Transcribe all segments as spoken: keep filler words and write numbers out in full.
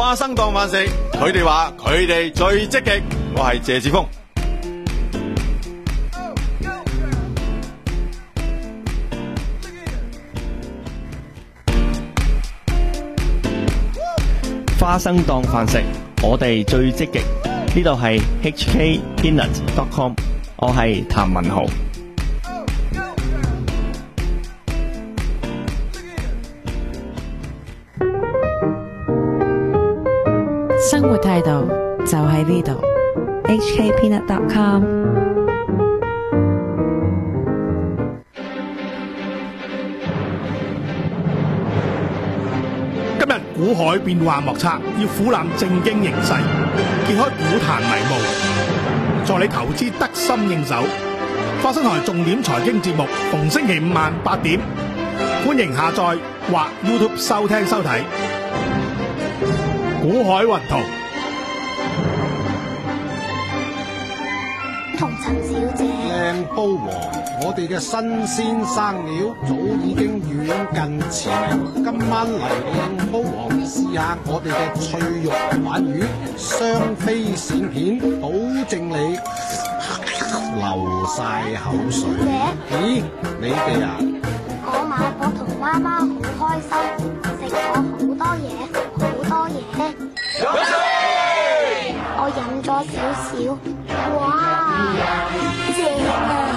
花生當飯食，佢哋話佢哋最積極。我係謝志峰。 花生當飯食，我哋最積極。呢度係 H K Peanut dot com， 我係譚文豪。 生活態度就喺呢度 ，H K Peanut dot com。 今日股海變幻莫測，要俯覽正經形勢，揭開股壇迷霧，助你投資得心應手。花生台重點財經節目，逢星期五晚八點，歡迎下載或 YouTube 收聽收睇。股海雲圖。 同陳小姐， 靚煲王，我哋嘅新鮮生料早已經遠近馳名。今晚嚟靚煲王試下我哋嘅脆肉鯇魚，雙飛鱔片，保證你流晒口水。咦，你哋啊？ 我買我同媽媽好開心，食咗好多嘢，好多嘢。我飲咗少少，哇，正啊！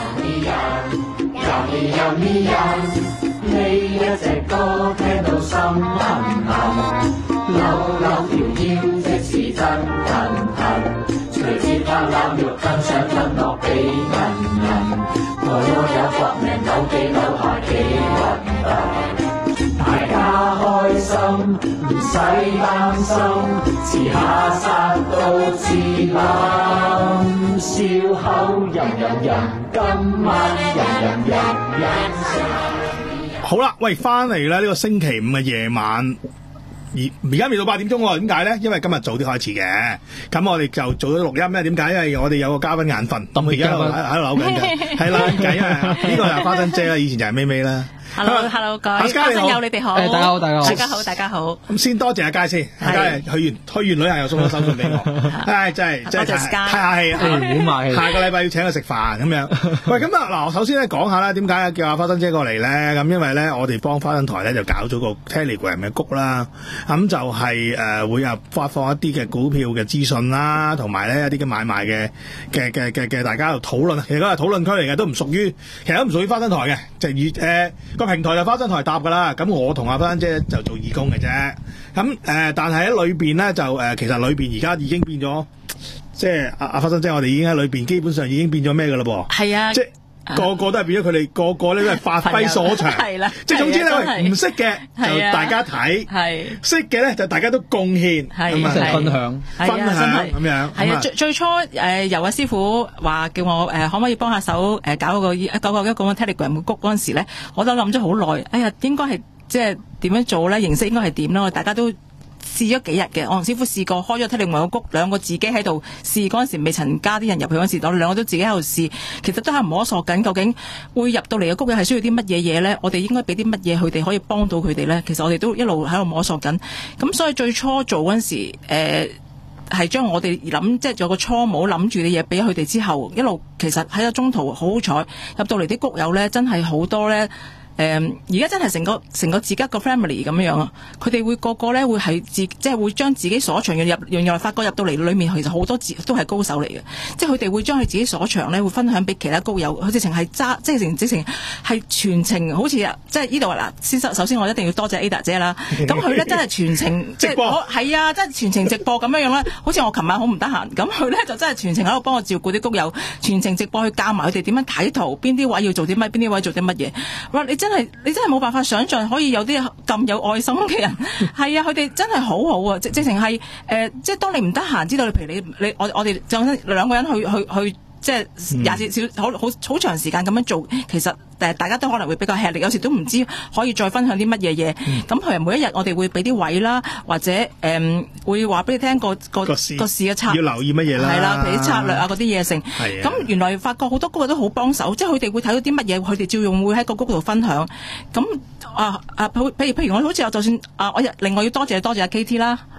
呢一隻歌聽到心痕痕，扭扭條腰即是真騰騰，隨節拍攬肉更想吞落幾銀銀，我有搏命扭機扭下幾運動，大家開心唔使擔心，遲下殺到自冧，笑口吟吟吟，今晚吟吟吟吟。 好啦，喂，翻嚟咧呢個星期五嘅夜晚，而而家未到八點鐘喎，點解咧？因為今日早啲開始嘅，咁我哋就做咗錄音咧。點解？因為我哋有個嘉賓眼瞓，咁而家喺度喺度扭緊嘅，係啦，計啊！呢個就係花生姐啦，以前就係咪咪啦。 Hello，Hello， 各位花生友，你哋好。 誒，大家好，大家好， 大家好，大家好。 咁先多謝阿佳先，阿佳去完去完旅行又送咗手信俾我，唉，真係真係太客氣， 唔好賣氣。 下個禮拜要請佢食飯咁樣。喂，咁啊嗱，我首先咧講下啦，點解叫阿花生姐過嚟咧？咁因為咧，我哋幫花生台咧就搞咗個 Telegram 嘅谷啦，咁就係誒會啊發放一啲嘅股票嘅資訊啦，同埋咧一啲嘅買賣嘅嘅嘅嘅嘅大家喺度討論，其實嗰個討論區嚟嘅，都唔屬於，其實都唔屬於花生台嘅，就以誒個平台就花生台答噶啦，咁我同阿花生姐就做義工嘅啫。咁誒、呃，但係喺裏邊咧就誒、呃，其實裏邊而家已經變咗，即係阿阿花生姐，我哋已經喺裏邊基本上已經變咗咩噶啦噃？係啊，即係。個個都係變咗，佢哋個個咧都係發揮所長，係啦，即係總之咧，唔識嘅就大家睇，係識嘅咧就大家都貢獻，咁啊分享分享咁樣。 係啊，最最初誒由阿師傅話叫我誒可唔可以幫下手誒搞個搞個一個 Telegram 嘅谷嗰陣時咧，我都諗咗好耐。哎呀，應該係即係點樣做咧？形式應該係點咯？大家都試咗幾日嘅，我同師傅試過開咗 Telegram 個谷，兩個自己喺度試嗰陣時，未曾加啲人入去嗰陣時，我哋兩個都自己喺度試，其實都係摸索緊，究竟會入到嚟嘅谷係需要啲乜嘢嘢咧？我哋應該俾啲乜嘢佢哋可以幫到佢哋咧？其實我哋都一路喺度摸索緊，咁所以最初做嗰陣時，誒、呃、係將我哋諗即係有個初模諗住嘅嘢俾佢哋之後，一路其實喺個中途好好彩入到嚟啲谷友咧，真係好多咧。誒而家真係成個成個自己個 family 咁樣啊！佢哋會個個咧會係自即係會將自己所長嘅入，原來發覺入到嚟裏面其實好多自都係高手嚟嘅，即係佢哋會將佢自己所長咧會分享俾其他高友，佢直情係揸即係成直情係全程好似即係呢度嗱，先首先我一定要多謝 Ada 姐啦，咁佢咧真係全程即係係啊，真係全程直播咁樣樣咧，好似我琴晚好唔得閒，咁佢咧就真係全程喺度幫我照顧啲高友，全程直播去教埋佢哋點樣睇圖，邊啲位要做啲乜，邊啲位做啲乜嘢，哇！你真係你真係冇辦法想象可以有啲咁有愛心嘅人，係啊，佢哋真係好好啊！直直情係誒，即係當你唔得閒，知道你譬如你你我我哋就兩個人去去去，即係廿四小時好好好長時間咁樣做，其實誒大家都可能會比較吃力，有時都唔知可以再分享啲乜嘢嘢。咁譬如每一日我哋會俾啲位啦，或者誒、呃、會話俾你聽個個個市嘅策略， 要留意乜嘢啦， 係啦，譬如策略啊嗰啲嘢性。咁原來發覺好多谷都好幫手，即係佢哋會睇到啲乜嘢，佢哋照用會喺個谷度分享。咁啊啊，譬如譬如我好似我就算啊，我另外要多謝多謝阿 K T 啦，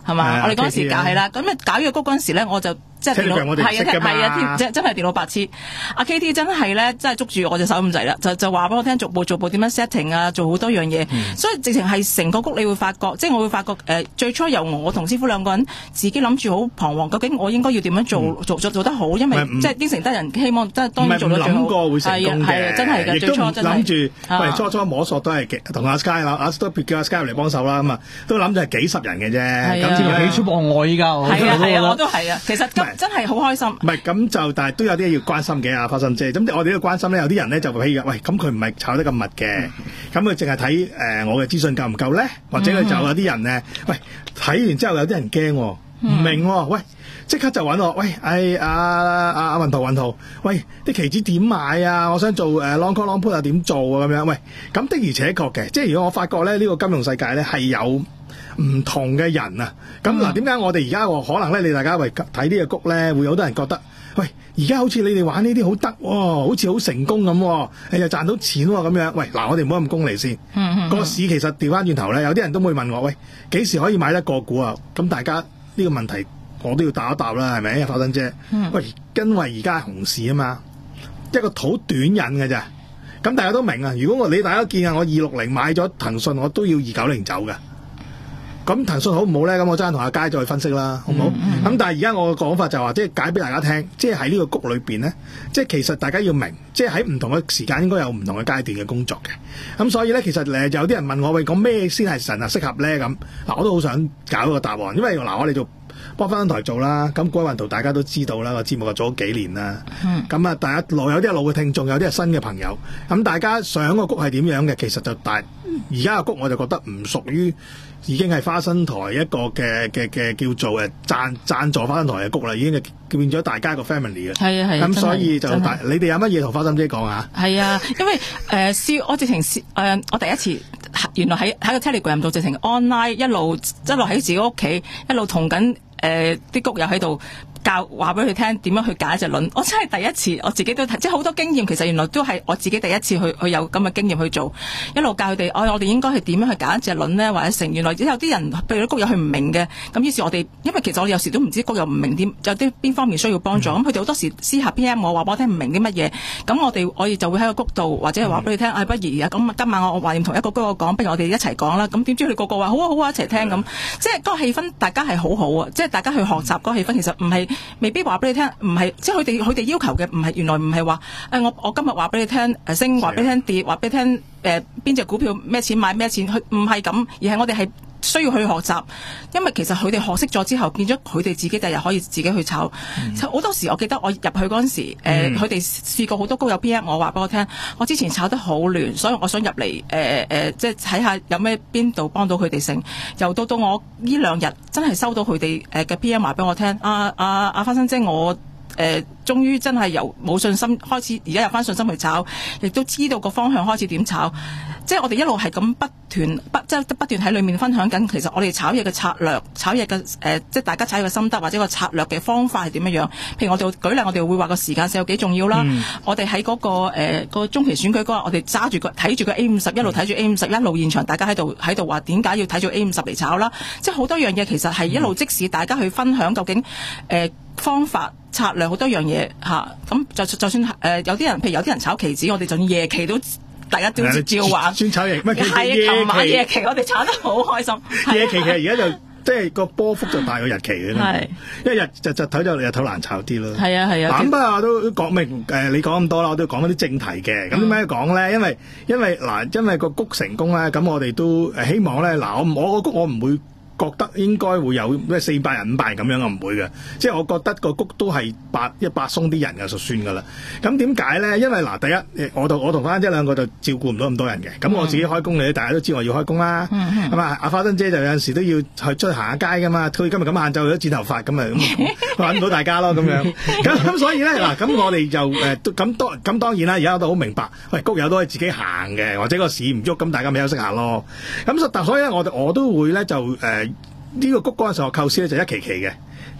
係嘛？我哋嗰陣時搞係啦，咁啊搞呢個谷嗰陣時咧，我就即係電腦係啊，係啊，真真係電腦白痴。阿 K T 真係咧，真係捉住我隻手咁滯啦，就就話俾我聽逐步逐步點樣 setting 啊，做好多樣嘢。嗯、所以直情係成個谷，你會發覺，即係我會發覺誒、呃，最初由我同師傅兩個人自己諗住好彷徨，究竟我應該要點樣做、嗯、做做做得好？因為即係應承得人，希望真係當然做得最好。 唔係諗過會成功嘅， 真係嘅。最初真係諗住，喂，初初摸索都係同阿 Sky 啦，阿都叫阿 Sky 嚟幫手啦，咁啊，都諗住係幾十人嘅啫。咁至幾出望我依家， 係啊係啊，我都係啊。其實真係好開心。 唔係咁就，但係都有啲嘢要關心嘅啊，花心姐。咁我哋都關心咧，有啲人咧就譬如喂，咁佢唔係炒得咁密嘅，咁佢淨係睇誒我嘅資訊夠唔夠咧？或者佢就有啲人咧，喂，睇完之後有啲人驚，唔明喎，喂，即刻就揾我，喂，誒阿阿阿雲圖雲圖，喂，啲期指點買啊？我想做誒 long call long put 啊，點做啊？咁樣，喂，咁的而且確嘅，即係如果我發覺咧，呢個金融世界咧係有唔同嘅人啊。咁嗱，點解我哋而家可能咧，你大家為睇呢個谷咧，會有好多人覺得，喂，而家好似你哋玩呢啲好得喎，好似好成功咁喎，誒又賺到錢喎咁樣。喂，嗱，我哋唔好咁功利先。嗯嗯。個市其實調翻轉頭咧，有啲人都會問我，喂，幾時可以買得個股啊？咁大家呢個問題我都要答一答啦，係咪？花生姐。嗯。喂，因為而家係熊市啊嘛，一個好短引嘅咋。咁大家都明啊。如果我你大家見啊，我二六零買咗騰訊，我都要二九零走嘅。咁騰訊好唔好咧？咁我真係同阿佳再分析啦，好唔好？咁、嗯嗯、但係而家我嘅講法就話、是，即係解俾大家聽，即係喺呢個谷裏邊咧，即係其實大家要明，即係喺唔同嘅時間應該有唔同嘅階段嘅工作嘅。咁所以咧，其實誒有啲人問我喂，講咩先係神啊適合咧？咁嗱，我都好想搞一個答案，因為嗱我哋做幫翻台做啦，咁嗰運圖大家都知道啦，個節目就做咗幾年啦。咁啊、嗯，大家老有啲係老嘅聽眾，有啲係新嘅朋友。咁大家上個谷係點樣嘅？其實就大而家個谷我就覺得唔屬於。已經係花生台一個嘅嘅嘅叫做誒贊贊助花生台嘅谷啦，已經係變咗大家個 family 嘅。係啊係啊，咁所以就大你哋有乜嘢同花生姐講啊？係啊， 因為誒試、呃、我直情試誒我第一次原來喺喺個 Telegram 度直情 online 一路一路喺自己屋企一路同緊誒啲谷友喺度。教話俾佢聽點樣去揀一隻輪，我真係第一次，我自己都即係好多經驗，其實原來都係我自己第一次去去有咁嘅經驗去做，一路教佢哋，哦，我哋應該係點樣去揀一隻輪咧，或者成原來有啲人譬如啲谷友佢唔明嘅，咁於是我哋因為其實我哋有時都唔知谷友唔明點，有啲邊方面需要幫助，咁佢哋好多時私下 P M 我話俾我聽唔明啲乜嘢，咁我哋我哋就會喺個谷度或者係話俾佢聽，哎不如啊咁今晚我我懷念同一個谷友講，不如我哋一齊講啦，咁點知佢哋個個話好啊好啊一齊聽咁，即係嗰個氣氛大家係好好啊，即係大家去學習嗰個氣氛其實唔係未必話俾你聽，唔係即係佢哋佢哋要求嘅唔係原來唔係話誒我我今日話俾你聽誒升，話俾你聽跌，話俾你聽誒邊隻股票咩錢買咩錢，佢唔係咁，而係我哋係需要去學習，因為其實佢哋學識咗之後，變咗佢哋自己第日可以自己去炒。好、嗯、多時我記得我入去嗰陣時，誒佢哋試過好多高有 P M， 我話俾我聽，我之前炒得好亂，所以我想入嚟誒誒，即係睇下有咩邊度幫到佢哋成。又到到我呢兩日真係收到佢哋誒嘅 P M 話俾我聽，啊啊啊花生姐我。誒、呃，終於真係由冇信心開始，而家有翻信心去炒，亦都知道個方向開始點炒。即係我哋一路係咁不斷不即係不斷喺裏面分享緊，其實我哋炒嘢嘅策略、炒嘢嘅誒，即係大家炒嘢嘅心得或者個策略嘅方法係點樣樣。譬如我哋舉例，我哋會話個時間性有幾重要啦。嗯、我哋喺嗰個誒、呃、個中期選舉嗰日，我哋揸住個睇住個 A 五十一路睇住 A 五十一路現場，大家喺度喺度話點解要睇住 A 五十嚟炒啦？即係好多樣嘢，其實係一路即使大家去分享究竟誒。呃方法策略好多樣嘢吓，咁就就算誒、呃、有啲人，譬如有啲人炒期指，我哋就算夜期都大家都照玩。專炒夜，乜係琴晚夜期，我哋炒得好開心。 夜期其實而家就即係個波幅就大過日期嘅啦。係，因為日日就睇就日頭難炒啲咯。係啊係啊。咁不過我都講明誒，你講咁多啦，我都講一啲正題嘅。咁點解講咧？因為因為嗱，因為個谷成功咧，咁我哋都誒希望咧，嗱我我個谷我唔會。覺得應該會有咩四百人五百人咁樣，我唔會嘅，即係我覺得個谷都係百一百鬆啲人嘅就算㗎啦。咁點解咧？因為嗱，第一我同我同花生姐兩個就照顧唔到咁多人嘅，咁、嗯、我自己開工你大家都知我要開工啦。咁啊、嗯，阿花生姐就有陣時都要去出去行下街㗎嘛。佢今日咁晏晝去咗剪頭髮咁啊，揾唔到大家咯咁樣。咁咁所以咧嗱，咁我哋就誒咁當咁當然啦，而家我都好明白，喂谷友都係自己行嘅，或者個市唔喐，咁大家咪休息下咯。咁所以咧，我我都會咧就誒。呃呢個谷嗰陣時候構思咧就一期期嘅，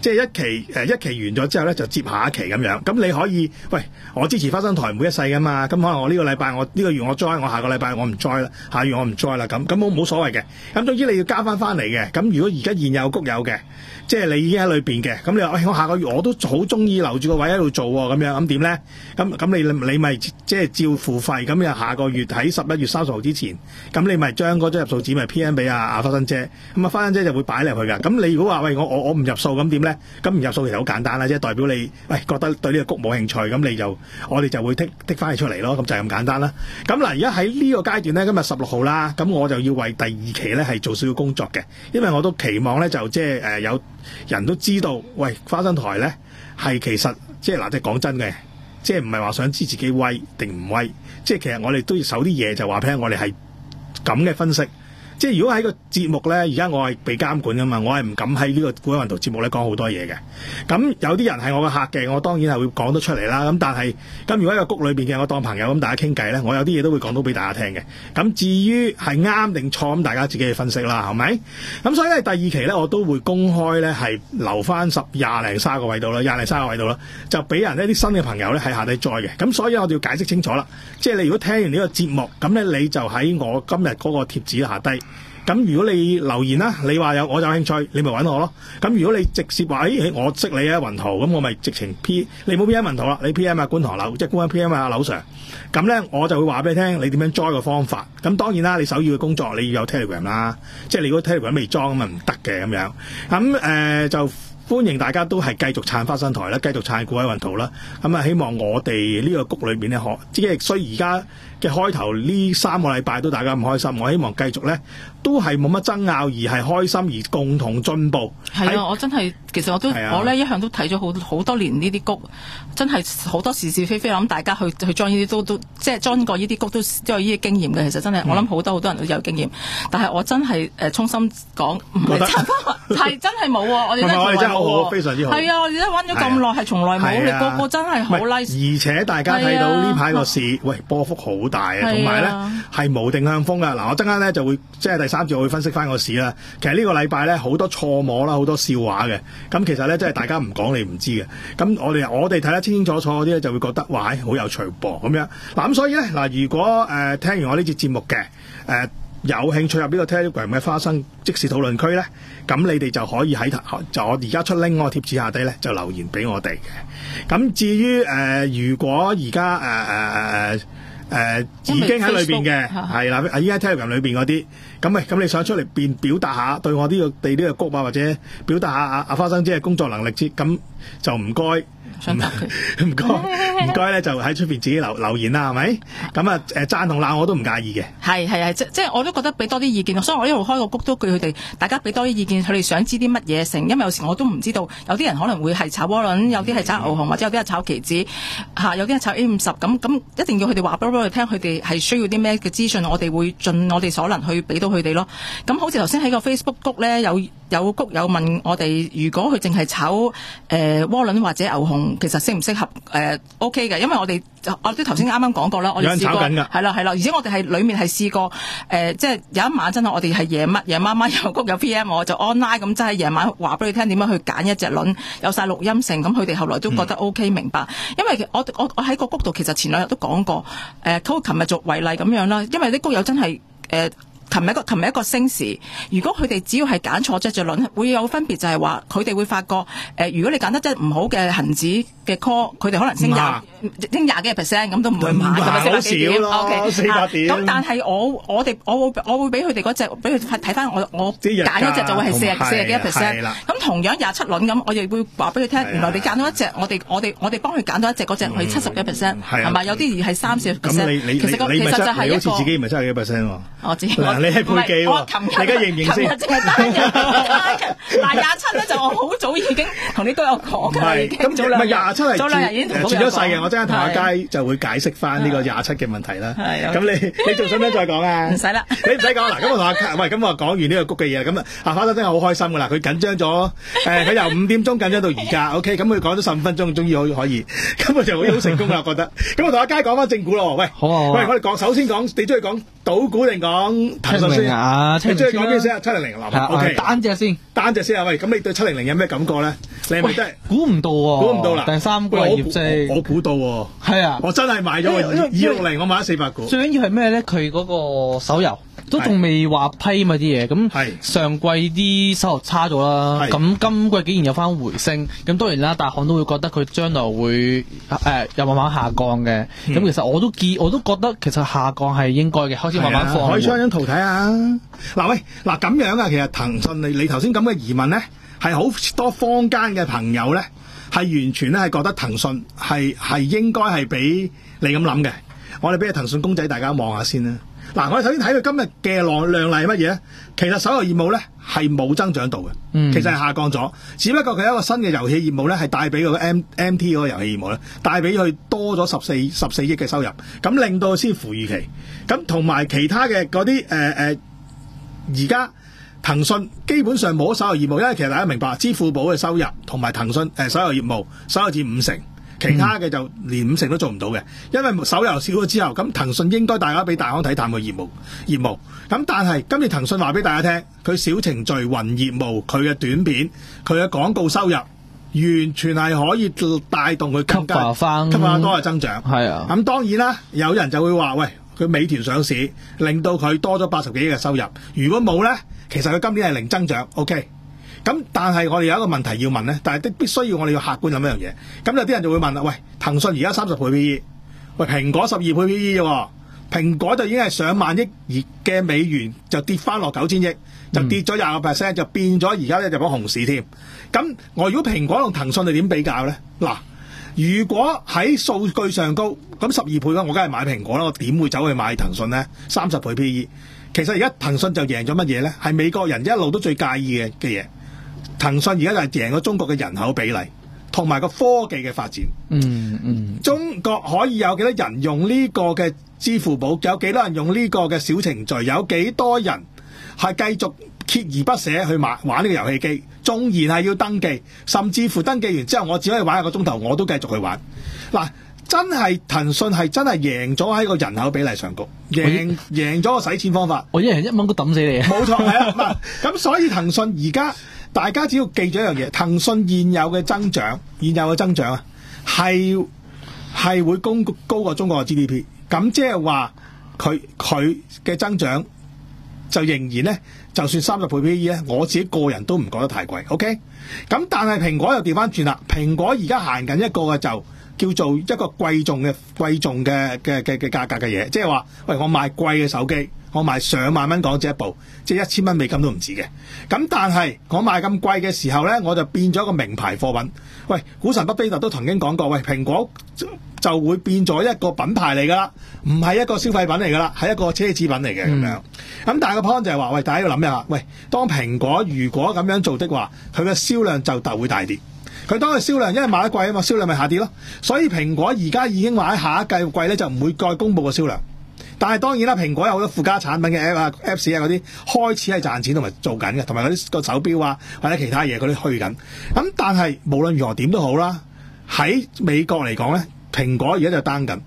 即係一期誒一期完咗之後咧，就接下一期咁樣。咁你可以喂，我支持花生台每一世噶嘛。咁可能我呢個禮拜我呢、呢個月我 join，我下個禮拜我唔 join 啦，下月我唔 join 啦。咁咁冇冇所謂嘅。咁總之你要加翻翻嚟嘅。咁如果而家現有谷友嘅，即係你已經喺裏邊嘅，咁你話喂、哎、我下個月我都好中意留住個位喺度做喎，咁樣咁點咧？咁咁你你咪即係照付費，咁又下個月喺十一月三十號之前，咁你咪將嗰張入數紙咪 P M 俾阿阿花生姐，咁啊花生姐就會擺入去㗎。咁你如果話喂我我我唔入數咁點咧？咁唔入數其實好簡單啦，即係代表你喂覺得對呢個谷冇興趣，咁你就我哋就會剔剔翻佢出嚟咯，咁就係咁簡單啦。咁嗱，而家喺呢個階段咧，今日十六號啦，咁我就要為第二期咧係做少少工作嘅，因為我都期望咧就即係誒有人都知道，喂花生台咧係其實即係嗱，即係講真嘅，即係唔係話想知自己威定唔威，即係其實我哋都要守啲嘢，就話俾我哋係咁嘅分析。即係如果喺個節目咧，而家我係被監管噶嘛，我係唔敢喺呢個股海運動節目咧講好多嘢嘅。咁有啲人係我嘅客嘅，我當然係會講得出嚟啦。咁但係咁如果喺個谷裏邊嘅，我當朋友咁大家傾偈咧，我有啲嘢都會講到俾大家聽嘅。咁至於係啱定錯，咁大家自己去分析啦，係咪？咁所以咧第二期咧，我都會公開咧係留翻十廿零卅個位度啦，廿零卅個位度啦，就俾人呢啲新嘅朋友咧喺下底載嘅。咁所以我哋要解釋清楚啦。即係你如果聽完呢個節目，咁咧你就喺我今日嗰個貼紙下低。咁如果你留言啦，你話有我有興趣，你咪揾我咯。咁如果你直接話，誒、哎、我識你啊雲圖，咁我咪直情 P， 你冇 P M 雲圖啦，你 P M 啊觀塘樓，即係官 P M 啊劉 Sir。咁咧我就會話俾你聽，你點樣 join 個方法。咁當然啦，你首要嘅工作你要有 Telegram 啦，即係你如果 Telegram 未裝咁啊唔得嘅咁樣。咁誒、呃、就歡迎大家都係繼續撐花生台啦，繼續撐股海雲圖啦。咁啊希望我哋呢個谷裏邊咧，可即係雖然而家嘅開頭呢三個禮拜都大家唔開心，我希望繼續咧都係冇乜爭拗，而係開心而共同進步。 係啊，我真係其實我都、啊、我咧一向都睇咗好好多年呢啲谷，真係好多是是非非。我諗大家去去裝呢啲都都即係裝過呢啲谷都都有呢啲經驗嘅。其實真係、嗯、我諗好多好多人都有經驗，但係我真係誒衷心講唔係係真係冇喎。我哋真係真係好好，非常之好。係啊，我哋都揾咗咁耐，係從來冇、啊。你個個真係好 nice。而且大家睇到呢排個市，喂波幅好大啊，同埋咧係無定向風噶。嗱，我陣間咧就會即係第三節我會分析翻個市啦。其實呢個禮拜咧好多錯摸啦，好多笑話嘅。咁其實咧即係大家唔講你唔知嘅。咁我哋我哋睇得清清楚楚嗰啲咧就會覺得哇，好有趣噃咁樣。嗱咁所以咧嗱，如果誒、呃、聽完我呢節節目嘅誒、呃、有興趣入呢個 Telegram 嘅花生即時討論區咧，咁你哋就可以喺就我而家出 link 嗰個貼紙下底咧就留言俾我哋嘅。咁至於誒、呃、如果而家誒誒誒誒。呃誒、呃、已經喺裏邊嘅係啦，依家 Telegram 裏邊嗰啲，咁咪咁你想出嚟變表達下對我呢、這個地呢個谷啊，或者表達下阿阿花生姐嘅工作能力之，咁就唔該，唔該唔該咧，就喺出邊自己留留言啦，係咪？咁啊誒贊同鬧我都唔介意嘅。係係係，即即係我都覺得俾多啲意見，所以我一路開個谷都叫佢哋大家俾多啲意見，佢哋想知啲乜嘢成，因為有時我都唔知道，有啲人可能會係炒窩輪，有啲係炒牛熊，或者有啲係炒期指嚇，有啲係炒 A 五十，咁咁一定要佢哋話俾我哋聽，佢哋係需要啲咩嘅資訊，我哋會盡我哋所能去俾到佢哋咯。咁好似頭先喺個 Facebook 谷咧，有有谷友問我哋，如果佢淨係炒誒窩輪或者牛熊，其實適唔適合誒、呃、OK 嘅？因為我哋我啲頭先啱啱講過啦，我哋試過係啦係啦，而且我哋係裡面係試過誒、呃，即係有一晚真係我哋係夜乜夜媽媽有谷有 P M， 我就 online 咁真係夜晚話俾你聽點樣去揀一隻輪，有晒錄音性，咁佢哋後來都覺得 OK、嗯、明白。因為我我我喺個谷度其實前兩日都講過，誒，佢琴日做為例咁樣啦，因為啲谷友真係誒。呃琴日一個琴日一個升市，如果佢哋只要係揀錯隻隻輪，會有分別，就係話佢哋會發覺，誒、呃，如果你揀得隻唔好嘅恒指嘅 call， 佢哋可能升廿升廿幾個 percent， 咁都唔會買，係咪四百幾點 ？OK， 四百點。咁、啊、但係我我哋我會我會俾佢哋嗰隻，俾佢睇翻我我揀嗰隻就會係四十四十幾個 percent。咁同樣廿七輪咁，我哋會話俾佢聽，原來你揀到一隻，我哋我哋我哋幫佢揀到一隻嗰隻係七十幾 percent， 係咪？有啲係三十 percent。咁你你其實個其實就係一個，好似自己唔係七十幾 percent 喎。我知。你係配記喎，你而家認唔認先？琴日淨係單日，但廿七咧就我好早已經同你都有講嘅，已經早兩日。唔係廿廿七係早兩日已經同轉咗世嘅， 講我陣間同阿係佳就會解釋翻呢個廿七嘅問題啦。 係咁你你仲想唔想再講啊？ 唔使啦。 你唔使講啦。咁我同阿佳喂，咁我講完呢個谷嘅嘢，咁啊阿花生真係好開心噶啦，佢緊張咗誒，佢由五點鐘緊張到而家，OK，咁佢講咗十五分鐘，終於可以可以，咁佢就好好成功啦，我覺得。咁我同阿佳講翻正股咯，喂， 好啊好啊喂，我哋講首先講，你中意講賭股定講騰訊七零零先啊你中意七零零講邊先啊？七零零係嗱，OK， 啊，單隻先。 單隻先啊，喂，咁你對七零零有咩感覺咧？你係咪真係估唔到喎， 估唔到啦？ 第三季喂我業績我我估到喎， 係啊， 我真係買咗因為二六零，我買咗四百股。 最緊要係咩咧？佢嗰個手遊都仲未話批嘛啲嘢，咁係上季啲收入差咗啦， 係咁今季竟然有翻回升，咁當然啦，大行都會覺得佢將來會誒又慢慢下降嘅。咁、 嗯其實我都見我都覺得其實下降係應該嘅，開始慢慢放緩。 可以將張圖睇下。嗱喂，嗱咁樣啊，其實騰訊你你頭先咁嘅疑問咧，係好多坊間嘅朋友咧，係完全咧係覺得騰訊係係應該係比你咁諗嘅。我哋俾個騰訊公仔大家望下先啦。嗱，我哋首先睇佢今日嘅量量例係乜嘢咧？其實手遊業務咧係冇增長到嘅， 嗯其實係下降咗。只不過佢有一個新嘅遊戲業務咧，係帶俾個 M M T 嗰個遊戲業務咧，帶俾佢多咗十四十四億嘅收入，咁令到佢先符預期。咁同埋其他嘅嗰啲誒誒，而家騰訊基本上冇咗手遊業務，因為其實大家明白，支付寶嘅收入同埋騰訊誒手遊業務收入佔五成。其他嘅就連五成都做唔到嘅，因為手遊少咗之後，咁騰訊應該大家俾大行睇淡個業務業務。咁但係今次騰訊話俾大家聽，佢小程序雲業務，佢嘅短片，佢嘅廣告收入，完全係可以帶動佢更加 cover 返吸引多嘅增長。 係啊， 咁當然啦，有人就會話：喂，佢美團上市，令到佢多咗八十幾億嘅收入。如果冇咧，其實佢今年係零增長。OK。咁但係我哋有一個問題要問咧，但係必須要我哋要客觀諗一樣嘢。咁有啲人就會問啦：喂，騰訊而家三十倍 P E， 喂，蘋果十二倍 P E 啫喎，蘋果就已經係上萬億而嘅美元就跌翻落九千億，就跌咗廿個 percent， 就變咗而家咧就講熊市添。咁我如果蘋果同騰訊你點比較咧？嗱，如果喺數據上高，咁十二倍嘅我梗係買蘋果啦，我點會走去買騰訊咧？三十倍 P E， 其實而家騰訊就贏咗乜嘢咧？係美國人一路都最介意嘅嘅嘢。騰訊而家就係贏咗中國嘅人口比例，同埋個科技嘅發展。 嗯嗯， 中國可以有幾多人用呢個嘅支付寶？有幾多人用呢個嘅小程序？有幾多人係繼續鍥而不捨去玩玩呢個遊戲機？縱然係要登記，甚至乎登記完之後，我只可以玩一個鐘頭，我都繼續去玩。嗱，真係騰訊係真係贏咗喺個人口比例上高，贏贏咗個使錢方法。 我一人一蚊都抌死你啊！ 冇錯，係啊，咁所以騰訊而家。大家只要記住一樣嘢，騰訊現有嘅增長，現有嘅增長啊，係係會高高過中國嘅 G D P。咁即係話佢佢嘅增長就仍然咧，就算三十倍 P E 咧，我自己個人都唔覺得太貴。OK，咁但係蘋果又調翻轉啦，蘋果而家行緊一個嘅就叫做一個貴重嘅貴重嘅嘅嘅嘅價格嘅嘢，即係話喂，我賣貴嘅手機。我賣上萬蚊港紙一部，即係一千蚊美金都唔止嘅。咁但係我賣咁貴嘅時候咧，我就變咗一個名牌貨品。喂，股神巴菲特都曾經講過，喂，蘋果就，就會變咗一個品牌嚟㗎啦，唔係一個消費品嚟㗎啦，係一個奢侈品嚟嘅咁樣。咁但係個 point 就係話，喂，大家要諗一下，喂，當蘋果如果咁樣做的話，佢嘅銷量就就會大跌。佢當佢銷量因為賣得貴啊嘛，銷量咪下跌咯。所以蘋果而家已經話喺下一季季咧就唔會再公佈個銷量。但係當然啦，蘋果有好多附加產品嘅 app 啊、apps 啊嗰啲開始係賺錢同埋做緊嘅，同埋嗰啲個手錶啊或者其他嘢嗰啲去緊。咁但係無論如何點都好啦，喺美國嚟講咧，蘋果而家就 down 緊，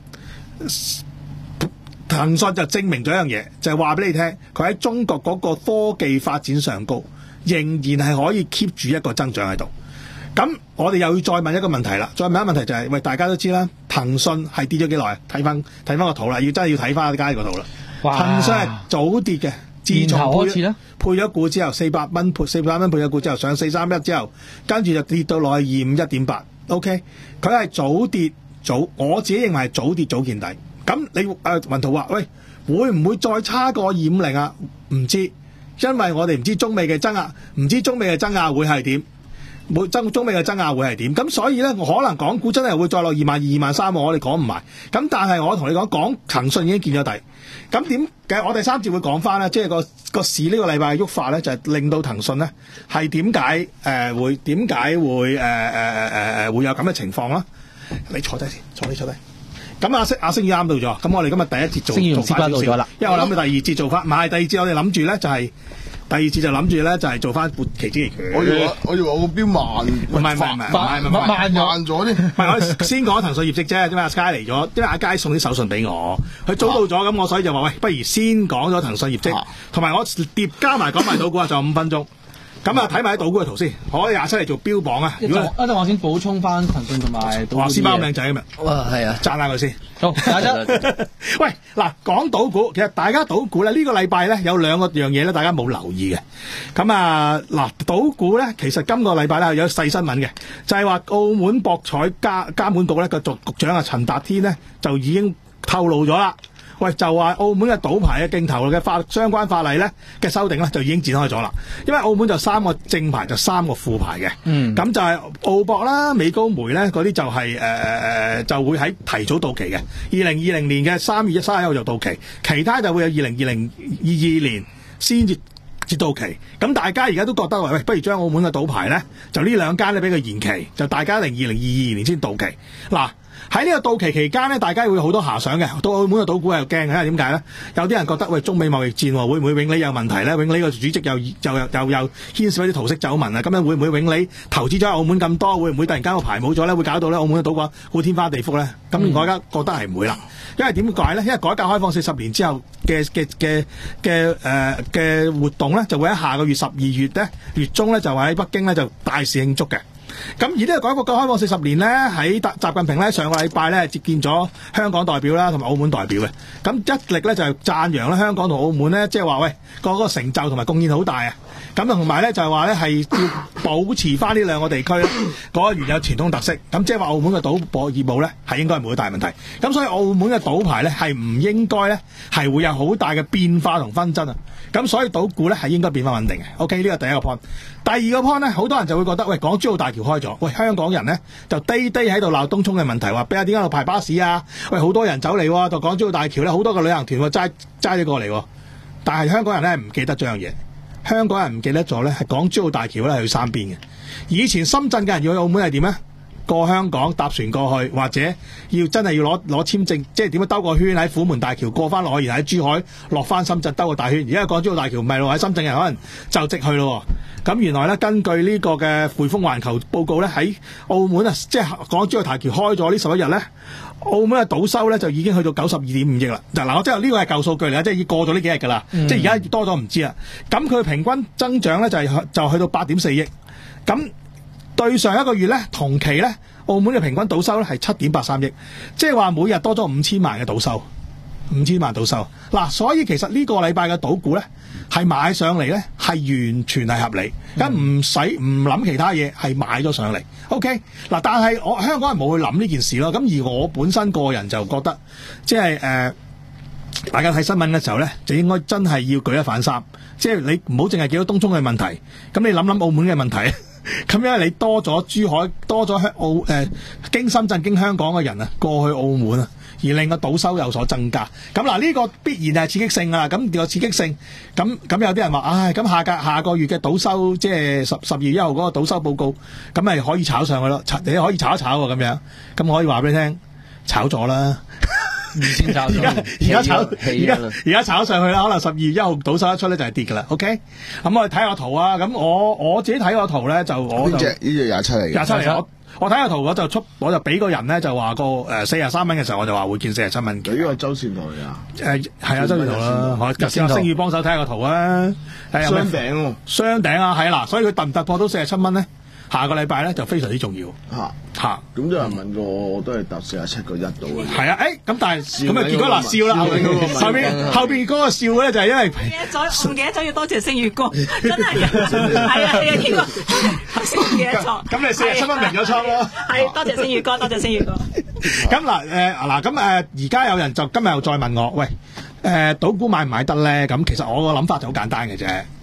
騰訊就證明咗一樣嘢，就係話俾你聽，佢喺中國嗰個科技發展上高，仍然係可以 keep 住一個增長喺度。咁我哋又要再問一個問題啦，再問一個問題就係、是，喂，大家都知啦，騰訊係跌咗幾耐？睇翻睇翻個圖啦，要真係要睇翻街個圖啦。騰訊係早跌嘅，自從配咗配咗股之後，四百蚊配四百蚊配咗股之後，上四三一之後，跟住就跌到落去二五一點八。OK，佢係早跌早，我自己認為係早跌早見底。咁你誒、呃、文圖話，喂，會唔會再差過二五零啊？唔知，因為我哋唔知中美嘅爭拗，唔知中美嘅爭拗會係點。冇爭中美嘅爭拗會係點？咁所以咧，我可能港股真係會再落二萬二、二萬三，我哋講唔埋。咁但係我同你講，講騰訊已經見咗底。咁點嘅？我第三節會講翻咧，即係個個市呢個禮拜嘅喐法咧，就係、是、令到騰訊咧係點解誒會點解會誒誒誒誒會有咁嘅情況啦？ 你坐低先，坐低坐低。咁阿星阿星宇啱到咗，咁我哋今日第一節做星宇同做翻師班到咗啦， 因為我諗住第二節做翻，唔係第二節我哋諗住咧就係、是。第二次就諗住咧，就係做翻撥旗之拳。 我以為我以為我個標慢， 唔係唔係唔係唔係唔係慢慢咗啲。 唔係我先講騰訊業績啫，因為阿 Sky 嚟咗，因為阿佳送啲手信俾我，佢早到咗，咁我所以就話喂，不如先講咗騰訊業績，同埋我疊加埋講埋賭股啊，仲有五分鐘。咁啊，睇埋啲賭股嘅圖先，我廿七嚟做標榜啊。 一陣一陣我先補充翻騰訊同埋賭股。 哇，師包咁靚仔咁啊！ 哇，係啊， 讚下佢先。 好，大家喂，嗱，講賭股，其實大家賭股咧，呢、呢個禮拜咧有兩個樣嘢咧，大家冇留意嘅。咁啊，嗱，賭股咧，其實今個禮拜咧有細新聞嘅，就係、是、話澳門博彩監監管局咧個局局長啊陳達天咧就已經透露咗啦。喂，就話澳門嘅賭牌嘅競投嘅法相關法例咧嘅修訂咧就已經展開咗啦。因為澳門就三個正牌，就三個副牌嘅。嗯，咁就係澳博啦、美高梅咧嗰啲就係誒誒就會喺提早到期嘅。二零二零年嘅三月三十一號就到期，其他就會有二零二零二二年先至至到期。咁大家而家都覺得話喂，不如將澳門嘅賭牌咧就呢兩間咧俾佢延期，就大家零二零二二年先到期。嗱。喺呢個到期期間咧，大家會有好多遐想嘅。到澳門嘅賭股又驚嘅，因為點解咧？有啲人覺得喂，中美貿易戰會唔會永利有問題咧？永利個主席又又又又又牽涉一啲桃色走聞啊！咁樣會唔會永利投資咗喺澳門咁多，會唔會突然間個牌冇咗咧？會搞到咧澳門嘅賭股會天花地覆咧？咁、嗯、我而家覺得係唔會啦。因為點解咧？因為改革開放四十年之後嘅嘅嘅嘅誒嘅活動咧，就會喺下個月十二月咧月中咧就喺北京咧就大肆慶祝嘅。咁而呢個改革開放四十年咧，喺習近平咧上個禮拜咧接見咗香港代表啦，同埋澳門代表嘅。咁一力咧就係讚揚咧香港同澳門咧，即係話喂個個成就同埋貢獻好大啊！咁同埋咧就係話咧係要保持翻呢兩個地區咧嗰個原有傳統特色。咁即係話澳門嘅賭博業務咧係應該唔會大問題。咁所以澳門嘅賭牌咧係唔應該咧係會有好大嘅變化同紛爭啊！咁所以賭股咧係應該變翻穩定嘅。OK， 呢個第一個 point。第二個 point 咧，好多人就會覺得喂，港珠澳大橋開咗，喂香港人咧就低低喺度鬧東涌嘅問題，話俾下點解度排巴士啊？喂，好多人走嚟喎，到港珠澳大橋咧好多個旅行團喎齋齋咗過嚟喎。但係香港人咧唔記得咗樣嘢，香港人唔記得咗咧係港珠澳大橋咧係去三邊嘅。以前深圳嘅人要去澳門係點咧？過香港搭船過去，或者要真係要攞攞簽證，即係點樣兜個圈喺虎門大橋過翻落去，然後喺珠海落翻深圳兜個大圈。而家港珠澳大橋唔係咯，喺深圳嘅人可能就直去咯。咁原來咧，根據呢個嘅匯豐環球報告咧，喺澳門啊，即係港珠澳大橋開咗呢十一日咧，澳門嘅賭收咧就已經去到九十二點五億啦。嗱，我即係呢個係舊數據嚟，即係已經過咗呢幾日㗎啦，嗯、即係而家多咗唔知啦。咁佢平均增長咧就係、是、就去到八點四億。咁對上一個月咧，同期咧，澳門嘅平均賭收咧係七點八三億，即係話每日多咗五千萬嘅賭收，五千萬賭收。嗱，所以其實呢個禮拜嘅賭股咧，係買上嚟咧係完全係合理，咁唔使唔諗其他嘢，係買咗上嚟。OK，嗱，但係我香港人冇去諗呢件事咯。咁而我本身個人就覺得，即係誒、呃，大家睇新聞嘅時候咧，就應該真係要舉一反三，即係你唔好淨係見到東涌嘅問題，咁你諗諗澳門嘅問題。咁因為你多咗珠海，多咗香澳誒、呃、經深圳經香港嘅人啊過去澳門啊，而令個賭收有所增加。咁嗱呢個必然係刺激性㗎啦。咁個刺激性，咁咁有啲人話，唉，咁下個下個月嘅賭收，即係十十二月一號嗰個賭收報告，咁咪可以炒上去咯。你可以炒一炒喎，咁樣。咁我可以話俾你聽，炒咗啦。 先炒咗， 而家炒，而家而家炒上去啦。可能十二月一號賭收一出咧就係跌㗎啦。OK，咁我哋睇個圖啊。咁我我自己睇個圖咧就我就呢隻呢隻廿七嚟嘅， 廿七嚟。我我睇個圖我就出我就俾個人咧就話個誒四十三蚊嘅時候我就話會見四十七蚊嘅。 呢個周線圖嚟啊？ 誒係啊，周線圖啦。我頭先星宇幫手睇下個圖啊。 雙頂喎， 雙頂啊，係啦。所以佢突唔突破到四十七蚊咧？下個禮拜咧就非常之重要嚇嚇， 咁有人問過我都係搭四十七個一度嘅。 係啊，誒咁但係咁啊結果嗱笑啦，後邊後邊嗰個笑咧就係因為唔記得咗，唔記得咗要多謝星宇哥，真係係啊係啊呢個頭先唔記得咗。 咁你四十七蚊明咗倉咯， 係多謝星宇哥，多謝星宇哥。 咁嗱誒嗱咁誒而家有人就今日又再問我，喂誒賭股買唔買得咧？咁其實我個諗法就好簡單嘅啫。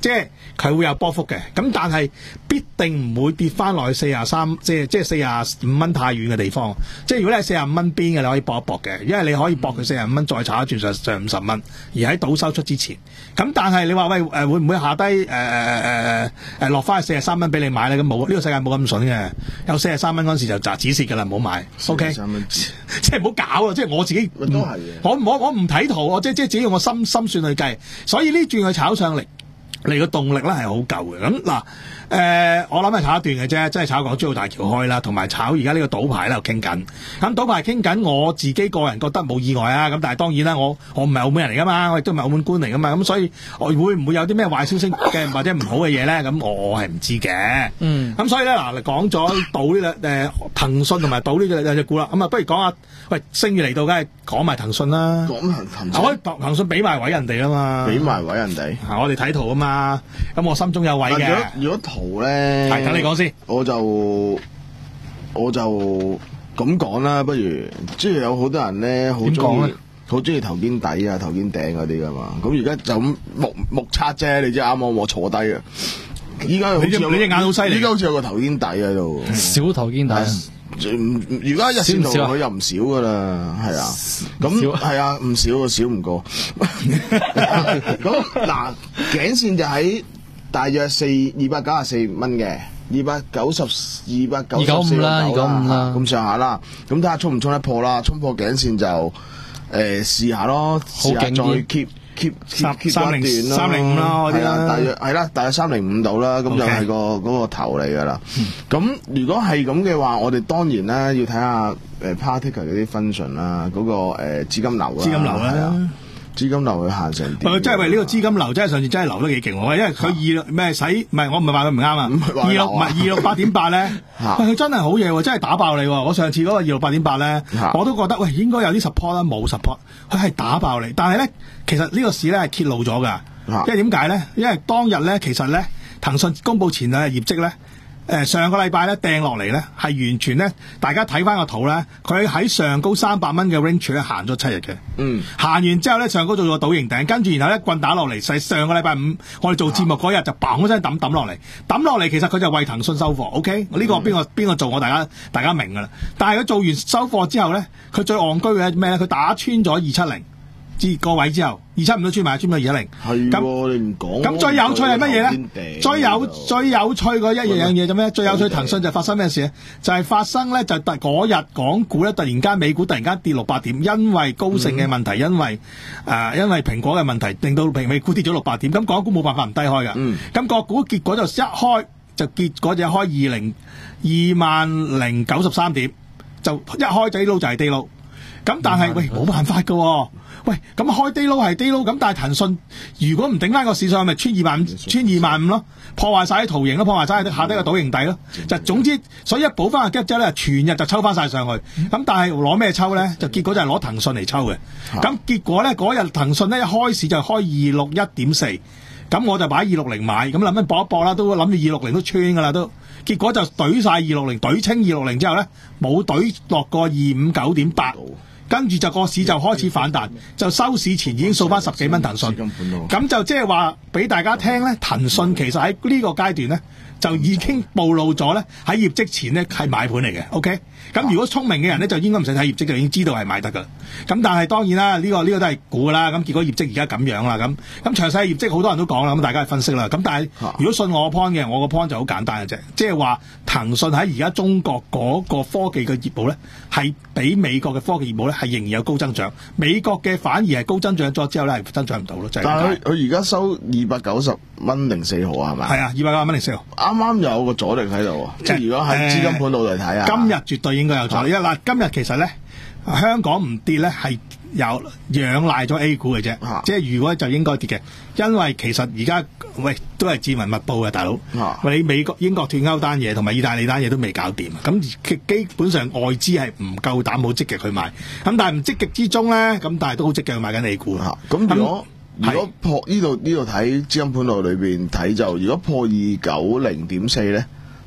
即係佢會有波幅嘅。咁但係必定唔會跌翻落去四廿三，即係即係四廿五蚊太遠嘅地方。即係如果你係四廿五蚊邊嘅，你可以搏一搏嘅，因為你可以搏佢四廿五蚊再炒一轉上上五十蚊，而喺倒收出之前。咁但係你話喂誒、呃、會唔會下低誒誒誒誒落翻去四廿三蚊俾你買咧？咁冇，呢個世界冇咁筍嘅，有四廿三蚊嗰陣時就砸止蝕㗎啦，唔好買。O K，即係唔好搞啊！即係我自己都係嘅。 我我我唔睇圖，我即即係只要用我心心算去計，所以呢轉佢炒上嚟。你個動力咧係好夠嘅，咁嗱誒，我諗係炒一段嘅啫，即係炒港珠澳大橋開啦，同埋炒而家呢個賭牌喺度傾緊。咁賭牌傾緊，我自己個人覺得冇意外啊。咁但係當然啦，我我唔係澳門人嚟噶嘛，我亦都唔係澳門官嚟噶嘛，咁所以我會唔會有啲咩壞消息嘅或者唔好嘅嘢咧？咁我我係唔知嘅。嗯。咁所以咧嗱，講咗賭呢兩誒騰訊同埋賭呢兩隻股啦，咁啊不如講下，喂星月嚟到，梗係講埋騰訊啦。 講騰騰訊。 我騰訊俾埋位人哋啊嘛。 俾埋位人哋。 我哋睇圖啊嘛。咁我心中有位嘅。 如果如果圖咧， 係等你講先。 我就我就咁講啦，不如即係有好多人咧，好中意好中意頭肩底啊、頭肩頂嗰啲噶嘛。咁而家就咁目目測啫，你知啱啱我坐低啊。依家好似有你隻眼好犀利。 依家好似有個頭肩底喺度。 小頭肩底。 而家日線圖佢又唔少噶啦，係啊，咁係啊，唔少少唔過。咁嗱，頸線就喺大約四二百九十四蚊嘅，二百九十二百九十四啦，二九五啦，咁上下啦。咁睇下衝唔衝得破啦？衝破頸線就誒試下咯，試下再 keep。keep keep 三零三零五啦，嗰啲啦， 大約係啦，大約三零五度啦，咁就係個嗰個頭嚟噶啦。咁如果係咁嘅話，我哋當然啦，要睇下誒 particle 嗰啲 function 啦，嗰個誒資金流啦， 資金流啦。 資金流去行成點？ 喂，真係喂呢個資金流真係上次真係流得幾勁喎，因為佢二六咩使唔係我唔係話佢唔啱啊，二六唔係二六八點八咧，喂佢真係好嘢喎，真係打爆你喎！我上次嗰個二六八點八咧，我都覺得喂應該有啲 support 啦，冇 support，佢係打爆你。但係咧，其實呢個市咧係揭露咗㗎，因為點解咧？因為當日咧其實咧騰訊公佈前兩日業績咧。誒上個禮拜咧掟落嚟咧，係完全咧，大家睇翻個圖咧，佢喺上高三百蚊嘅 range 咧行咗七日嘅。嗯，行完之後咧，上高做咗倒形頂，跟住然後一棍打落嚟，係上個禮拜五我哋做節目嗰日就砰一聲抌抌落嚟，抌落嚟其實佢就為騰訊收貨。OK，呢、嗯、個邊個邊個做我大家大家明㗎啦。但係佢做完收貨之後咧，佢最戇居嘅咩咧？佢打穿咗二七零。至個位之後，二七五都穿埋，穿到二一零。係喎，你唔講。 咁最有趣係乜嘢咧？最有最有趣嗰一樣嘢就咩？最有趣騰訊就發生咩事咧？就係、是、發生咧，就突嗰日港股咧，突然間美股突然間跌六百點，因為高盛嘅問題，嗯、因為誒、呃、因為蘋果嘅問題，令到美股跌咗六百點。咁港股冇辦法唔低開㗎。咁、嗯、個股結果就一開就結果就一開二零二萬零九十三點，就一開低撈就係低撈。咁但係喂冇辦法㗎喎。喂，咁開低撈係低撈，咁但係騰訊如果唔頂翻個市上，咪穿二萬五，穿二萬五咯，破壞晒啲圖形咯，破壞晒下低個倒形底咯。就總之，所以一補翻個 gap 之後咧，全日就抽翻晒上去。咁、嗯、但係攞咩抽咧？就結果就係攞騰訊嚟抽嘅。咁、啊、結果咧嗰日騰訊咧一開始就開二六一點四，咁我就擺二六零買，咁諗緊搏一搏啦，都諗住二六零都穿噶啦都。結果就懟晒二六零，懟清二六零之後咧，冇懟落過二五九點八。跟住就個市就開始反彈，就收市前已經掃翻十幾蚊騰訊，咁就即係話俾大家聽咧，騰訊其實喺呢個階段咧就已經暴露咗咧喺業績前咧係買盤嚟嘅 ，OK？咁如果聰明嘅人咧就應該唔使睇業績就已經知道係買得噶啦。咁但係當然啦，呢、呢個呢、呢個都係估噶啦。咁結果業績而家咁樣啦，咁咁詳細嘅業績好多人都講啦，咁大家去分析啦。咁但係如果信我個 point 嘅，我個 point 就好簡單嘅啫，即係話騰訊喺而家中國嗰個科技嘅業務咧係比美國嘅科技業務咧係仍然有高增長，美國嘅反而係高增長咗之後咧係增長唔到咯。就係、 但係佢而家收二百九十蚊零四毫啊，係咪？ 係啊，二百九十蚊零四毫， 啱啱有個阻力喺度啊！即係如果喺資金盤度嚟睇啊， 今日絕對應該有阻力。因為嗱，今日其實咧香港唔跌咧係有仰賴咗 A 股嘅啫、啊，即係如果就應該跌嘅，因為其實而家喂都係戰雲密布嘅大佬，啊、你美國英國脫歐單嘢同埋意大利單嘢都未搞掂，咁基本上外資係唔夠膽好積極去買，咁但係唔積極之中咧，咁但係都好積極去買緊 A 股嚇。 咁、啊、如果如果破呢度呢度睇資金盤度裏邊睇就，如果破二九零點四咧？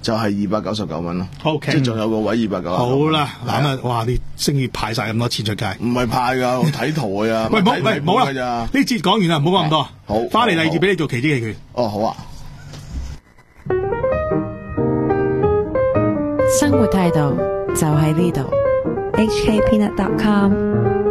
就係二百九十九蚊咯。 OK， 即係仲有個位二百九十九。 好啦，咁啊，哇！啲星月派晒咁多錢出街， 唔係派㗎，我睇圖㗎咋。 喂，冇喂冇啦，呢節講完啦，唔好講咁多。 好， 翻嚟第二節俾你做奇蹟嘅拳。 哦，好啊。 生活態度就喺呢度。H K Peanut dot com